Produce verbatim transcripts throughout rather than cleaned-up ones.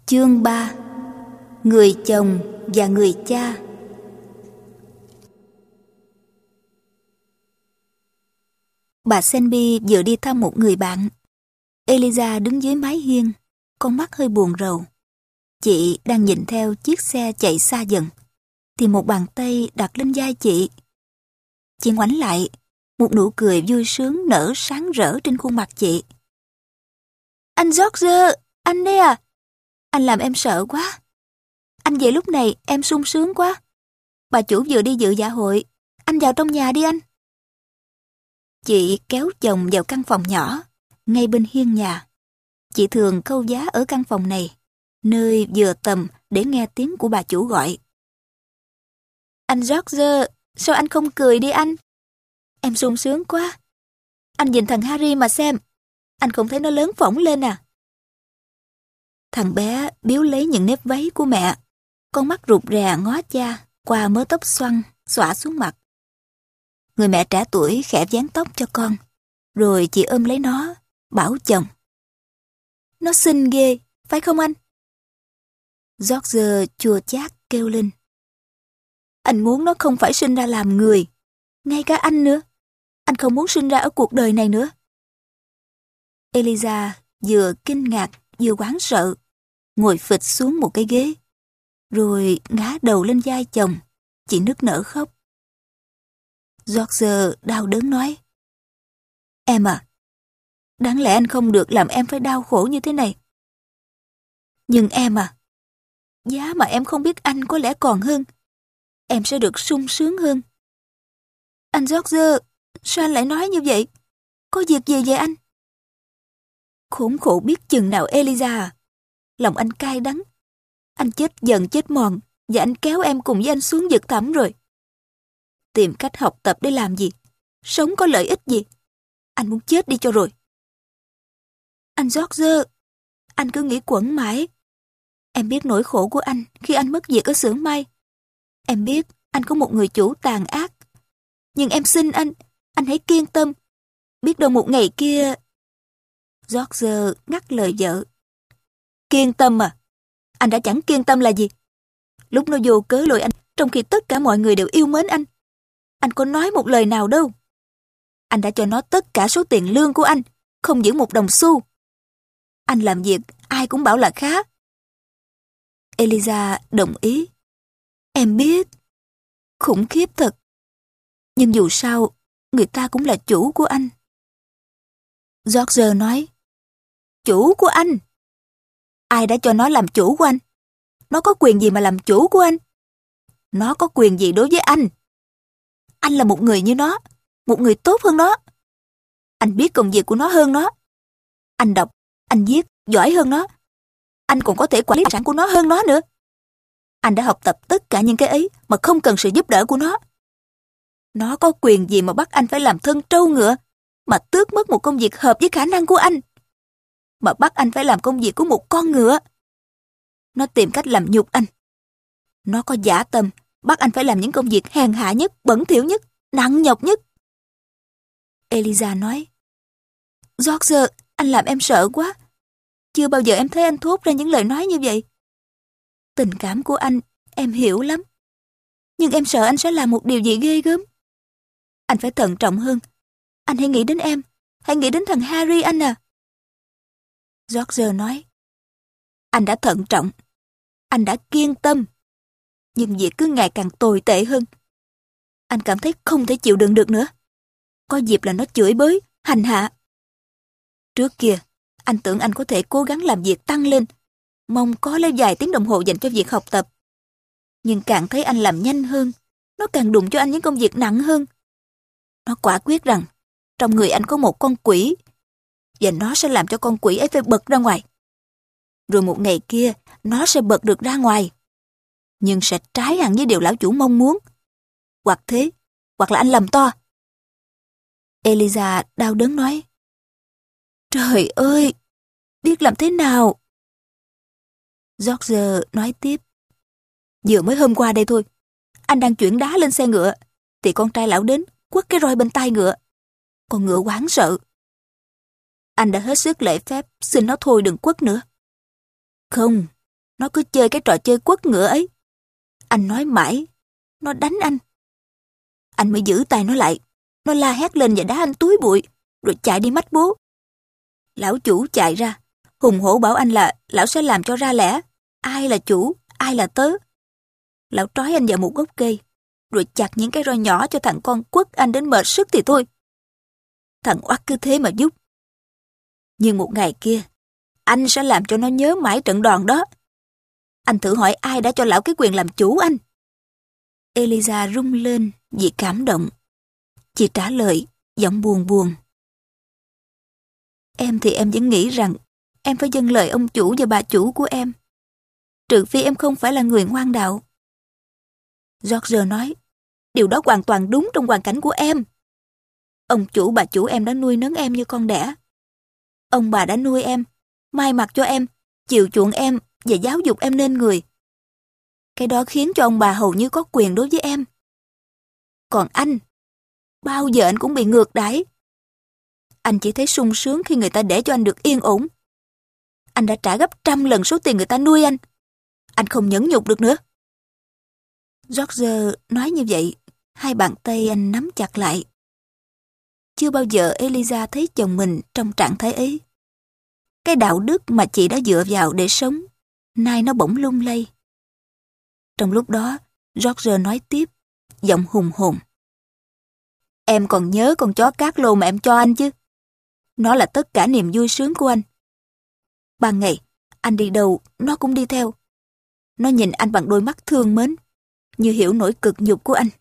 Chương ba. Người chồng và người cha. Bà Selby vừa đi thăm một người bạn. Eliza đứng dưới mái hiên, con mắt hơi buồn rầu. Chị đang nhìn theo chiếc xe chạy xa dần, thì một bàn tay đặt lên vai chị. Chị ngoảnh lại, một nụ cười vui sướng nở sáng rỡ trên khuôn mặt chị. Anh George, anh đây à? Anh làm em sợ quá. Anh về lúc này em sung sướng quá. Bà chủ vừa đi dự dạ hội. Anh vào trong nhà đi anh. Chị kéo chồng vào căn phòng nhỏ, ngay bên hiên nhà. Chị thường câu giá ở căn phòng này, nơi vừa tầm để nghe tiếng của bà chủ gọi. Anh George, sao anh không cười đi anh? Em sung sướng quá. Anh nhìn thằng Harry mà xem. Anh không thấy nó lớn phỏng lên à? Thằng bé biếu lấy những nếp váy của mẹ. Con mắt rụt rè ngó cha qua mớ tóc xoăn xõa xuống mặt. Người mẹ trẻ tuổi khẽ vén tóc cho con, rồi chị ôm lấy nó, bảo chồng. Nó xinh ghê, phải không anh? George chua chát kêu lên. Anh muốn nó không phải sinh ra làm người, ngay cả anh nữa. Anh không muốn sinh ra ở cuộc đời này nữa. Eliza vừa kinh ngạc vừa hoảng sợ, ngồi phịch xuống một cái ghế, rồi ngã đầu lên vai chồng. Chị nức nở khóc. George đau đớn nói. Em à, đáng lẽ anh không được làm em phải đau khổ như thế này. Nhưng em à, giá mà em không biết anh có lẽ còn hơn. Em sẽ được sung sướng hơn. Anh George, sao anh lại nói như vậy? Có việc gì vậy anh? Khốn khổ biết chừng nào Eliza à. Lòng anh cay đắng. Anh chết dần chết mòn, và anh kéo em cùng với anh xuống vực thẳm rồi. Tìm cách học tập để làm gì? Sống có lợi ích gì? Anh muốn chết đi cho rồi. Anh George, anh cứ nghĩ quẩn mãi. Em biết nỗi khổ của anh khi anh mất việc ở xưởng may. Em biết anh có một người chủ tàn ác. Nhưng em xin anh, anh hãy kiên tâm. Biết đâu một ngày kia... George ngắt lời vợ. Kiên tâm à? Anh đã chẳng kiên tâm là gì? Lúc nó vô cớ lôi anh, trong khi tất cả mọi người đều yêu mến anh. Anh có nói một lời nào đâu. Anh đã cho nó tất cả số tiền lương của anh, không giữ một đồng xu. Anh làm việc, ai cũng bảo là khá. Eliza đồng ý. Em biết. Khủng khiếp thật. Nhưng dù sao, người ta cũng là chủ của anh. George nói. Chủ của anh? Ai đã cho nó làm chủ của anh? Nó có quyền gì mà làm chủ của anh? Nó có quyền gì đối với anh? Anh là một người như nó, một người tốt hơn nó. Anh biết công việc của nó hơn nó. Anh đọc, anh viết, giỏi hơn nó. Anh còn có thể quản lý tài sản của nó hơn nó nữa. Anh đã học tập tất cả những cái ấy mà không cần sự giúp đỡ của nó. Nó có quyền gì mà bắt anh phải làm thân trâu ngựa, mà tước mất một công việc hợp với khả năng của anh, mà bắt anh phải làm công việc của một con ngựa. Nó tìm cách làm nhục anh. Nó có dã tâm bắt anh phải làm những công việc hèn hạ nhất, bẩn thỉu nhất, nặng nhọc nhất. Eliza nói. George, anh làm em sợ quá. Chưa bao giờ em thấy anh thốt ra những lời nói như vậy. Tình cảm của anh, em hiểu lắm. Nhưng em sợ anh sẽ làm một điều gì ghê gớm. Anh phải thận trọng hơn. Anh hãy nghĩ đến em. Hãy nghĩ đến thằng Harry anh à. George nói. Anh đã thận trọng. Anh đã kiên tâm. Nhưng việc cứ ngày càng tồi tệ hơn. Anh cảm thấy không thể chịu đựng được nữa. Có dịp là nó chửi bới, hành hạ. Trước kia, anh tưởng anh có thể cố gắng làm việc tăng lên, mong có lấy vài tiếng đồng hồ dành cho việc học tập. Nhưng càng thấy anh làm nhanh hơn, nó càng đụng cho anh những công việc nặng hơn. Nó quả quyết rằng trong người anh có một con quỷ, và nó sẽ làm cho con quỷ ấy phải bật ra ngoài. Rồi một ngày kia, nó sẽ bật được ra ngoài. Nhưng sẽ trái hẳn với điều lão chủ mong muốn. Hoặc thế, hoặc là anh lầm to. Eliza đau đớn nói. Trời ơi, biết làm thế nào? George nói tiếp. Vừa mới hôm qua đây thôi, anh đang chuyển đá lên xe ngựa, thì con trai lão đến, quất cái roi bên tai ngựa. Con ngựa hoảng sợ. Anh đã hết sức lễ phép, xin nó thôi đừng quất nữa. Không, Nó cứ chơi cái trò chơi quất ngựa ấy. Anh nói mãi, nó đánh anh. Anh mới giữ tay nó lại. Nó la hét lên và đá anh túi bụi, rồi chạy đi mách bố. Lão chủ chạy ra, hùng hổ bảo anh là lão sẽ làm cho ra lẽ. Ai là chủ, ai là tớ. Lão trói anh vào một gốc cây, rồi chặt những cái roi nhỏ cho thằng con quất anh đến mệt sức thì thôi. Thằng oắt cứ thế mà giúp. Nhưng một ngày kia, anh sẽ làm cho nó nhớ mãi trận đòn đó. Anh thử hỏi ai đã cho lão cái quyền làm chủ anh. Eliza rung lên vì cảm động. Chị trả lời, giọng buồn buồn. Em thì em vẫn nghĩ rằng em phải vâng lời ông chủ và bà chủ của em. Trừ phi em không phải là người ngoan đạo. George nói, điều đó hoàn toàn đúng trong hoàn cảnh của em. Ông chủ bà chủ em đã nuôi nấng em như con đẻ. Ông bà đã nuôi em, mai mặc cho em, chiều chuộng em và giáo dục em nên người. Cái đó khiến cho ông bà hầu như có quyền đối với em. Còn anh, bao giờ anh cũng bị ngược đãi. Anh chỉ thấy sung sướng khi người ta để cho anh được yên ổn. Anh đã trả gấp trăm lần số tiền người ta nuôi anh. Anh không nhẫn nhục được nữa. George nói như vậy, hai bàn tay anh nắm chặt lại. Chưa bao giờ Eliza thấy chồng mình trong trạng thái ấy. Cái đạo đức mà chị đã dựa vào để sống, nay nó bỗng lung lay. Trong lúc đó, George nói tiếp, giọng hùng hồn. Em còn nhớ con chó cát lô mà em cho anh chứ? Nó là tất cả niềm vui sướng của anh. Ban ngày, anh đi đâu, nó cũng đi theo. Nó nhìn anh bằng đôi mắt thương mến, như hiểu nỗi cực nhục của anh.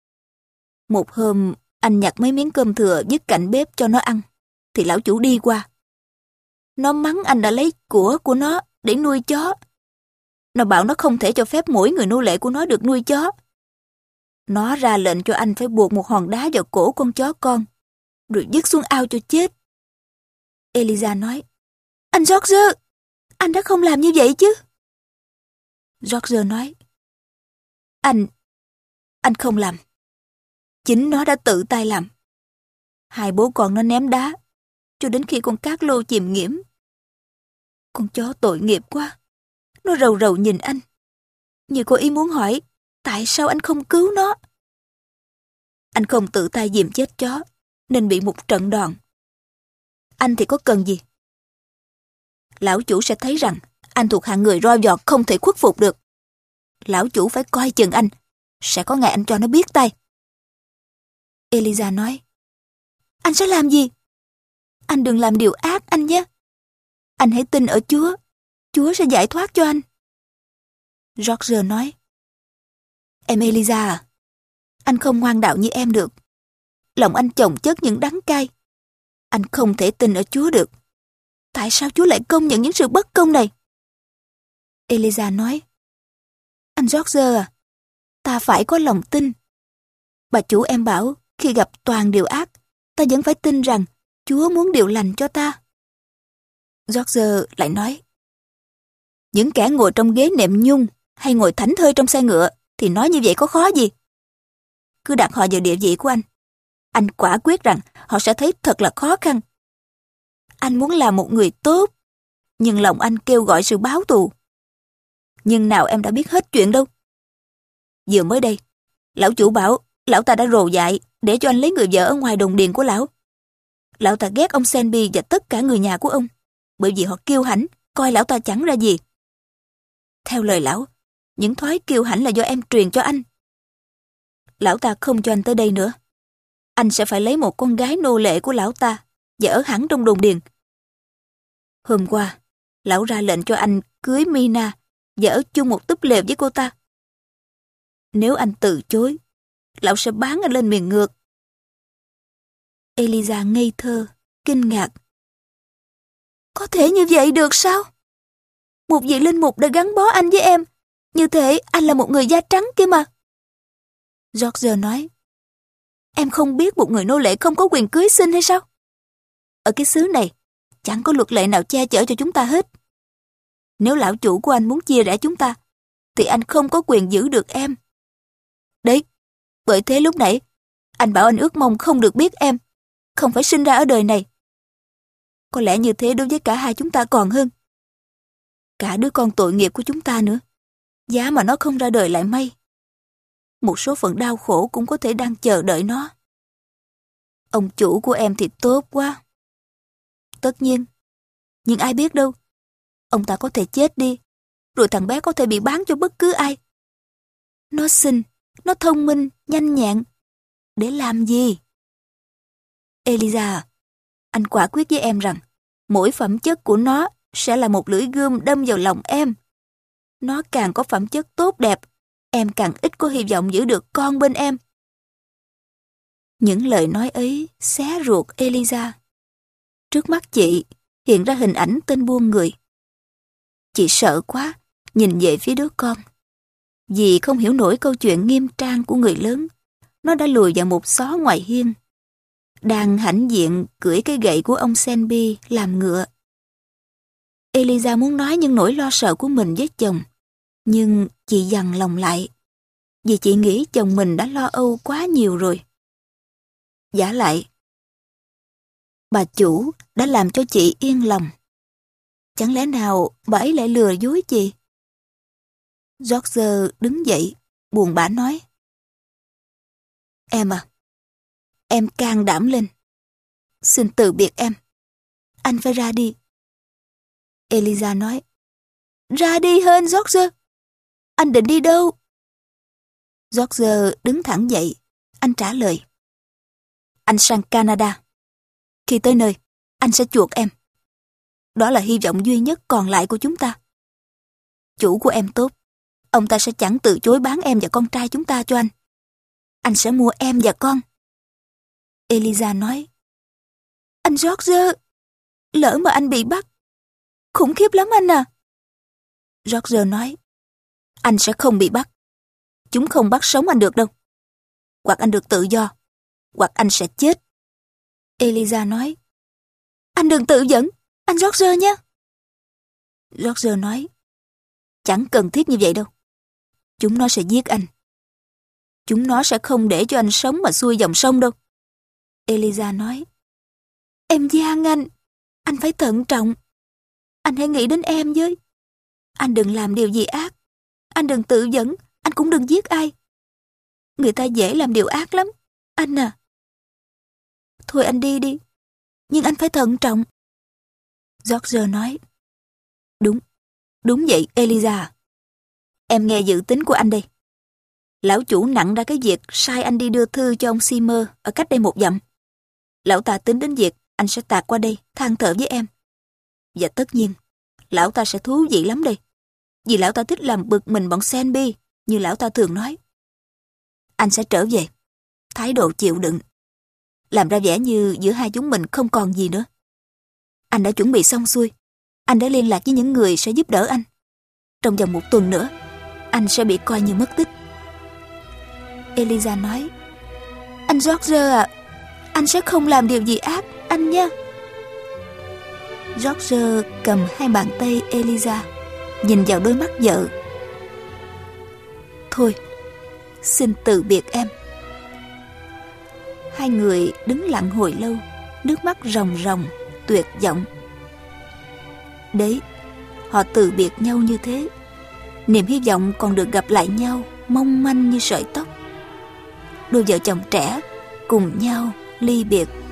Một hôm, anh nhặt mấy miếng cơm thừa dứt cạnh bếp cho nó ăn, thì lão chủ đi qua. Nó mắng anh đã lấy của của nó để nuôi chó. Nó bảo nó không thể cho phép mỗi người nô lệ của nó được nuôi chó. Nó ra lệnh cho anh phải buộc một hòn đá vào cổ con chó con, rồi vứt xuống ao cho chết. Eliza nói, anh George, anh đã không làm như vậy chứ? George nói, Anh, anh không làm. Chính nó đã tự tay làm. Hai bố con nó ném đá, cho đến khi con cát lô chìm nghiễm. Con chó tội nghiệp quá. Nó rầu rầu nhìn anh, như có ý muốn hỏi, tại sao anh không cứu nó? Anh không tự tay dìm chết chó, nên bị một trận đòn. Anh thì có cần gì? Lão chủ sẽ thấy rằng anh thuộc hạng người roi vọt không thể khuất phục được. Lão chủ phải coi chừng anh, sẽ có ngày anh cho nó biết tay. Eliza nói, anh sẽ làm gì? Anh đừng làm điều ác anh nhé. Anh hãy tin ở Chúa, Chúa sẽ giải thoát cho anh. George nói, em Eliza à, anh không ngoan đạo như em được. Lòng anh chồng chất những đắng cay. Anh không thể tin ở Chúa được. Tại sao Chúa lại công nhận những sự bất công này? Eliza nói, anh George à, ta phải có lòng tin. Bà chủ em bảo, khi gặp toàn điều ác, ta vẫn phải tin rằng Chúa muốn điều lành cho ta. George lại nói, những kẻ ngồi trong ghế nệm nhung hay ngồi thảnh thơi trong xe ngựa thì nói như vậy có khó gì? Cứ đặt họ vào địa vị của anh. Anh quả quyết rằng họ sẽ thấy thật là khó khăn. Anh muốn làm một người tốt, nhưng lòng anh kêu gọi sự báo thù. Nhưng nào em đã biết hết chuyện đâu. Vừa mới đây, lão chủ bảo lão ta đã rồ dại để cho anh lấy người vợ ở ngoài đồng điền của lão. Lão ta ghét ông Senby và tất cả người nhà của ông, bởi vì họ kiêu hãnh, coi lão ta chẳng ra gì. Theo lời lão, những thói kiêu hãnh là do em truyền cho anh. Lão ta không cho anh tới đây nữa. Anh sẽ phải lấy một con gái nô lệ của lão ta và ở hẳn trong đồn điền. Hôm qua, lão ra lệnh cho anh cưới Mina và ở chung một túp lều với cô ta. Nếu anh từ chối, lão sẽ bán anh lên miền ngược. Eliza ngây thơ, kinh ngạc. Có thể như vậy được sao? Một vị linh mục đã gắn bó anh với em, như thể anh là một người da trắng kia mà. George nói, em không biết một người nô lệ không có quyền cưới xin hay sao? Ở cái xứ này, chẳng có luật lệ nào che chở cho chúng ta hết. Nếu lão chủ của anh muốn chia rẽ chúng ta, thì anh không có quyền giữ được em. Đấy, bởi thế lúc nãy, anh bảo anh ước mong không được biết em, không phải sinh ra ở đời này. Có lẽ như thế đối với cả hai chúng ta còn hơn. Cả đứa con tội nghiệp của chúng ta nữa. Giá mà nó không ra đời lại may. Một số phận đau khổ cũng có thể đang chờ đợi nó. Ông chủ của em thì tốt quá. Tất nhiên. Nhưng ai biết đâu. Ông ta có thể chết đi. Rồi thằng bé có thể bị bán cho bất cứ ai. Nó xinh, nó thông minh, nhanh nhẹn. Để làm gì? Eliza, anh quả quyết với em rằng mỗi phẩm chất của nó sẽ là một lưỡi gươm đâm vào lòng em. Nó càng có phẩm chất tốt đẹp, em càng ít có hy vọng giữ được con bên em. Những lời nói ấy xé ruột Eliza. Trước mắt chị hiện ra hình ảnh tên buôn người. Chị sợ quá, nhìn về phía đứa con. Vì không hiểu nổi câu chuyện nghiêm trang của người lớn, nó đã lùi vào một xó ngoài hiên. Đang hãnh diện cưỡi cái gậy của ông Selby làm ngựa. Eliza muốn nói những nỗi lo sợ của mình với chồng, nhưng chị dằn lòng lại, vì chị nghĩ chồng mình đã lo âu quá nhiều rồi. Vả lại, bà chủ đã làm cho chị yên lòng. Chẳng lẽ nào bà ấy lại lừa dối chị? George đứng dậy, buồn bã nói. Em à, em can đảm lên. Xin từ biệt em. Anh phải ra đi. Eliza nói. Ra đi hên George. Anh định đi đâu? George đứng thẳng dậy. Anh trả lời. Anh sang Canada. Khi tới nơi, anh sẽ chuộc em. Đó là hy vọng duy nhất còn lại của chúng ta. Chủ của em tốt. Ông ta sẽ chẳng từ chối bán em và con trai chúng ta cho anh. Anh sẽ mua em và con. Eliza nói. Anh George, lỡ mà anh bị bắt. Khủng khiếp lắm anh à. George nói. Anh sẽ không bị bắt. Chúng không bắt sống anh được đâu. Hoặc anh được tự do, hoặc anh sẽ chết. Eliza nói. Anh đừng tự dẫn, anh George nhé. George nói. Chẳng cần thiết như vậy đâu. Chúng nó sẽ giết anh. Chúng nó sẽ không để cho anh sống mà xuôi dòng sông đâu. Eliza nói. Em gian anh. Anh phải thận trọng. Anh hãy nghĩ đến em với. Anh đừng làm điều gì ác. Anh đừng tự dẫn. Anh cũng đừng giết ai. Người ta dễ làm điều ác lắm. Anh à. Thôi anh đi đi. Nhưng anh phải thận trọng. George nói. Đúng. Đúng vậy Eliza. Em nghe dự tính của anh đây. Lão chủ nặng ra cái việc sai anh đi đưa thư cho ông Seymour ở cách đây một dặm. Lão ta tính đến việc anh sẽ tạt qua đây than thở với em. Và tất nhiên, lão ta sẽ thú vị lắm đây. Vì lão ta thích làm bực mình bọn Selby, như lão ta thường nói. Anh sẽ trở về, thái độ chịu đựng, làm ra vẻ như giữa hai chúng mình không còn gì nữa. Anh đã chuẩn bị xong xuôi. Anh đã liên lạc với những người sẽ giúp đỡ anh. Trong vòng một tuần nữa, anh sẽ bị coi như mất tích. Eliza nói. Anh George à, anh sẽ không làm điều gì ác, anh nha. George cầm hai bàn tay Eliza, nhìn vào đôi mắt vợ. Thôi, xin từ biệt em. Hai người đứng lặng hồi lâu, nước mắt ròng ròng, tuyệt vọng. Đấy, họ từ biệt nhau như thế. Niềm hy vọng còn được gặp lại nhau mong manh như sợi tóc. Đôi vợ chồng trẻ cùng nhau ly biệt.